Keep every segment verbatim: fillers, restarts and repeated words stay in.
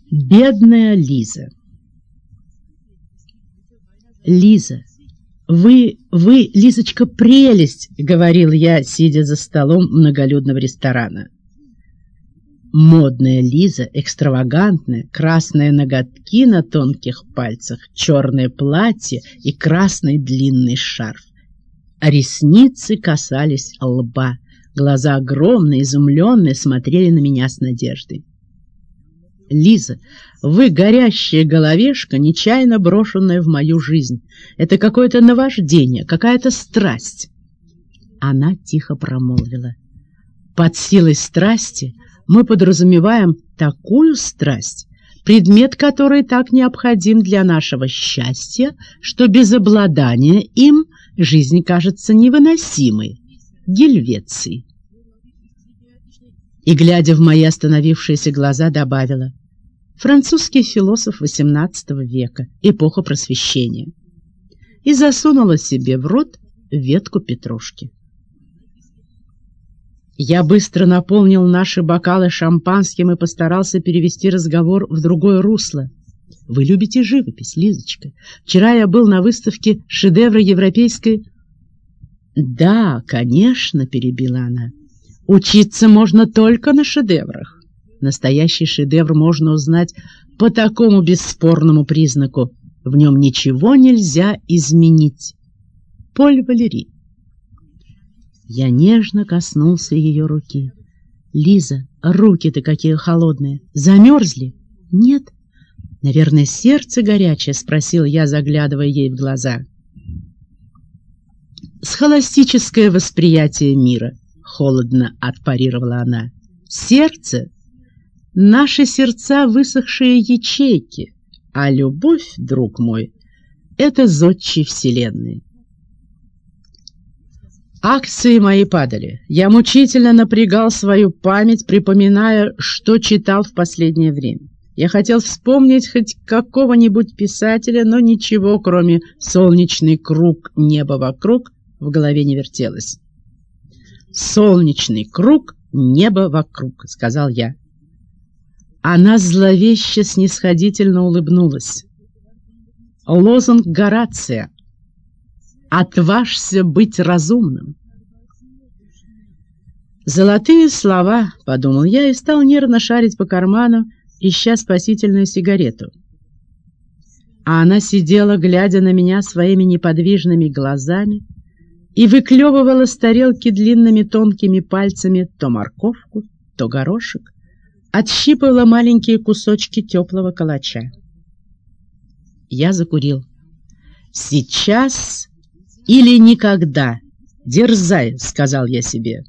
Бедная Лиза. Лиза, вы, вы, Лизочка, прелесть, говорил я, сидя за столом многолюдного ресторана. Модная Лиза, экстравагантная, красные ноготки на тонких пальцах, черное платье и красный длинный шарф. А ресницы касались лба, глаза огромные, изумленные, смотрели на меня с надеждой. Лиза, вы горящая головешка, нечаянно брошенная в мою жизнь. Это какое-то наваждение, какая-то страсть. Она тихо промолвила. Под силой страсти мы подразумеваем такую страсть, предмет которой так необходим для нашего счастья, что без обладания им жизнь кажется невыносимой, Гельвецией. И, глядя в мои остановившиеся глаза, добавила: французский философ восемнадцатого века, эпоха Просвещения, и засунула себе в рот ветку петрушки. Я быстро наполнил наши бокалы шампанским и постарался перевести разговор в другое русло. Вы любите живопись, Лизочка? Вчера я был на выставке шедевра европейской... Да, конечно, перебила она. Учиться можно только на шедеврах. Настоящий шедевр можно узнать по такому бесспорному признаку. В нем ничего нельзя изменить. Поль Валери. Я нежно коснулся ее руки. Лиза, руки-то какие холодные. Замерзли? Нет. Наверное, сердце горячее, спросил я, заглядывая ей в глаза. Схоластическое восприятие мира, холодно отпарировала она. Сердце? Наши сердца высохшие ячейки, а любовь, друг мой, это зодчий вселенной. Акции мои падали. Я мучительно напрягал свою память, припоминая, что читал в последнее время. Я хотел вспомнить хоть какого-нибудь писателя, но ничего, кроме «Солнечный круг, небо вокруг», в голове не вертелось. «Солнечный круг, небо вокруг», — сказал я. Она зловеще снисходительно улыбнулась. Лозунг Горация: «Отважься быть разумным». «Золотые слова», — подумал я и стал нервно шарить по карману, ища спасительную сигарету. А она сидела, глядя на меня своими неподвижными глазами, и выклевывала с тарелки длинными тонкими пальцами то морковку, то горошек, отщипывала маленькие кусочки теплого калача. Я закурил. «Сейчас или никогда. Дерзай», — сказал я себе.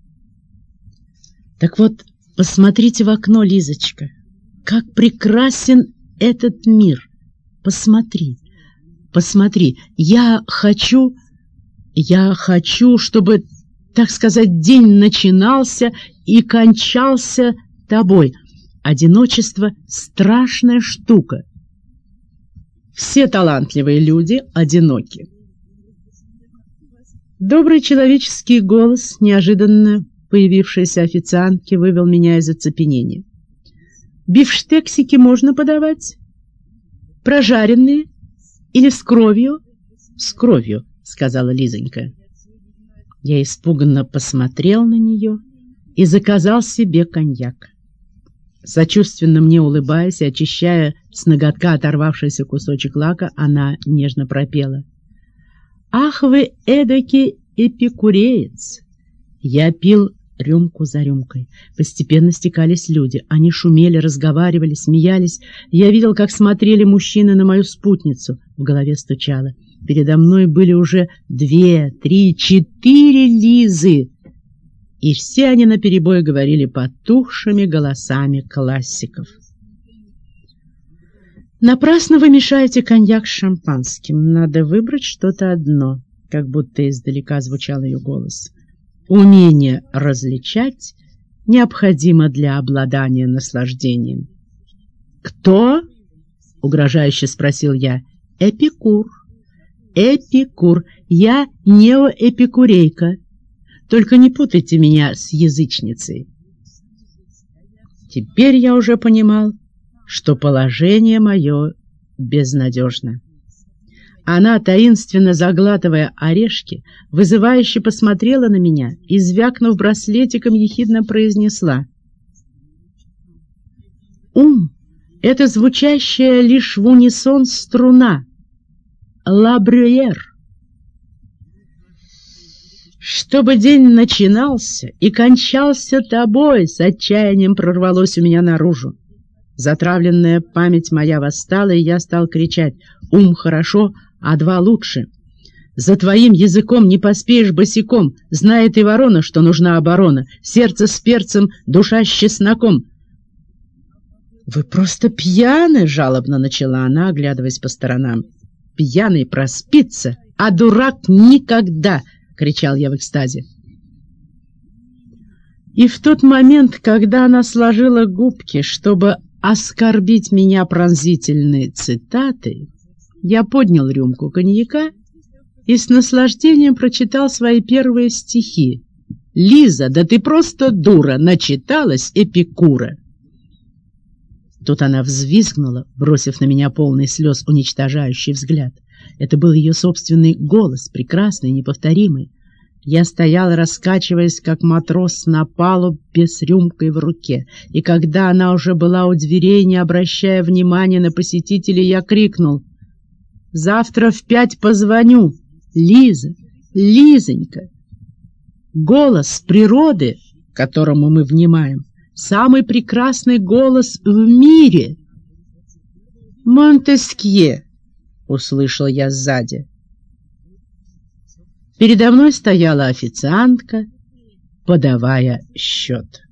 Так вот, посмотрите в окно, Лизочка. Как прекрасен этот мир. Посмотри, посмотри. Я хочу, я хочу, чтобы, так сказать, день начинался и кончался тобой. Одиночество — страшная штука. Все талантливые люди одиноки. Добрый человеческий голос, неожиданно появившийся официантки, вывел меня из оцепенения. «Бифштексики можно подавать? Прожаренные? Или с кровью?» «С кровью», — сказала Лизонька. Я испуганно посмотрел на нее и заказал себе коньяк. Сочувственно мне улыбаясь и очищая с ноготка оторвавшийся кусочек лака, она нежно пропела: «Ах вы эдакий эпикуреец!» Я пил рюмку за рюмкой. Постепенно стекались люди. Они шумели, разговаривали, смеялись. Я видел, как смотрели мужчины на мою спутницу. В голове стучало. Передо мной были уже две, три, четыре Лизы. И все они наперебой говорили потухшими голосами классиков. «Напрасно вы мешаете коньяк с шампанским. Надо выбрать что-то одно», — как будто издалека звучал ее голос. «Умение различать необходимо для обладания наслаждением». «Кто?» — угрожающе спросил я. «Эпикур. Эпикур. Я неоэпикурейка. Только не путайте меня с язычницей». Теперь я уже понимал, что положение мое безнадежно. Она, таинственно заглатывая орешки, вызывающе посмотрела на меня и, звякнув браслетиком, ехидно произнесла: «Ум — это звучащая лишь в унисон струна. Ла Брюер». «Чтобы день начинался и кончался тобой», — с отчаянием прорвалось у меня наружу. Затравленная память моя восстала, и я стал кричать: «Ум хорошо, а два лучше. За твоим языком не поспеешь босиком, знает и ворона, что нужна оборона, сердце с перцем, душа с чесноком». «Вы просто пьяны!» — жалобно начала она, оглядываясь по сторонам. «Пьяный проспится, а дурак никогда!» — кричал я в экстазе. И в тот момент, когда она сложила губки, чтобы оскорбить меня пронзительной цитатой, я поднял рюмку коньяка и с наслаждением прочитал свои первые стихи. «Лиза, да ты просто дура, начиталась Эпикура». Тут она взвизгнула, бросив на меня полный слез уничтожающий взгляд. Это был ее собственный голос, прекрасный, неповторимый. Я стоял, раскачиваясь, как матрос на палубе с рюмкой в руке, и когда она уже была у дверей, не обращая внимания на посетителей, я крикнул: «Завтра в пять позвоню! Лиза! Лизонька!» Голос природы, которому мы внимаем, самый прекрасный голос в мире. «Монтескье!» — услышал я сзади. Передо мной стояла официантка, подавая счет.